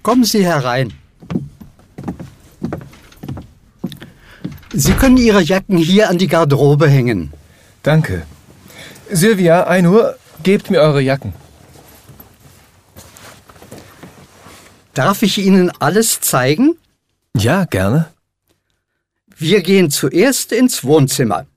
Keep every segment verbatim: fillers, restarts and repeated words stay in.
Kommen Sie herein. Sie können Ihre Jacken hier an die Garderobe hängen. Danke. Sylvia, Einur, gebt mir eure Jacken. Darf ich Ihnen alles zeigen? Ja, gerne. Wir gehen zuerst ins Wohnzimmer.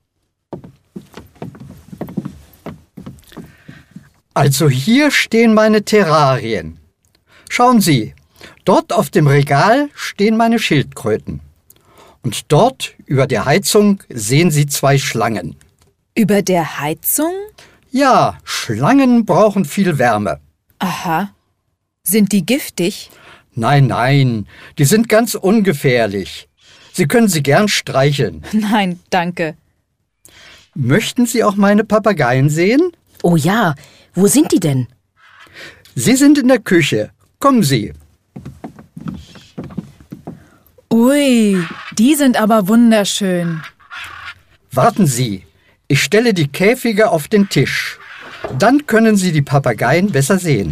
Also hier stehen meine Terrarien. Schauen Sie, dort auf dem Regal stehen meine Schildkröten. Und dort über der Heizung sehen Sie zwei Schlangen. Über der Heizung? Ja, Schlangen brauchen viel Wärme. Aha. Sind die giftig? Nein, nein, die sind ganz ungefährlich. Sie können sie gern streicheln. Nein, danke. Möchten Sie auch meine Papageien sehen? Oh ja, wo sind die denn? Sie sind in der Küche. Kommen Sie. Ui, die sind aber wunderschön. Warten Sie, ich stelle die Käfige auf den Tisch. Dann können Sie die Papageien besser sehen.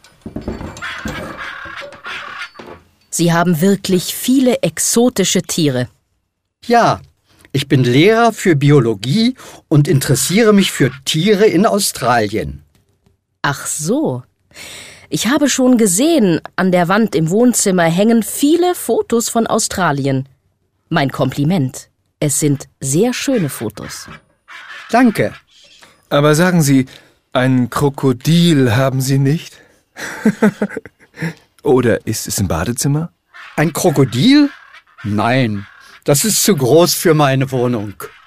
Sie haben wirklich viele exotische Tiere. Ja, ich bin Lehrer für Biologie und interessiere mich für Tiere in Australien. Ach so. Ich habe schon gesehen, an der Wand im Wohnzimmer hängen viele Fotos von Australien. Mein Kompliment. Es sind sehr schöne Fotos. Danke. Aber sagen Sie, ein Krokodil haben Sie nicht? Oder ist es im Badezimmer? Ein Krokodil? Nein, das ist zu groß für meine Wohnung.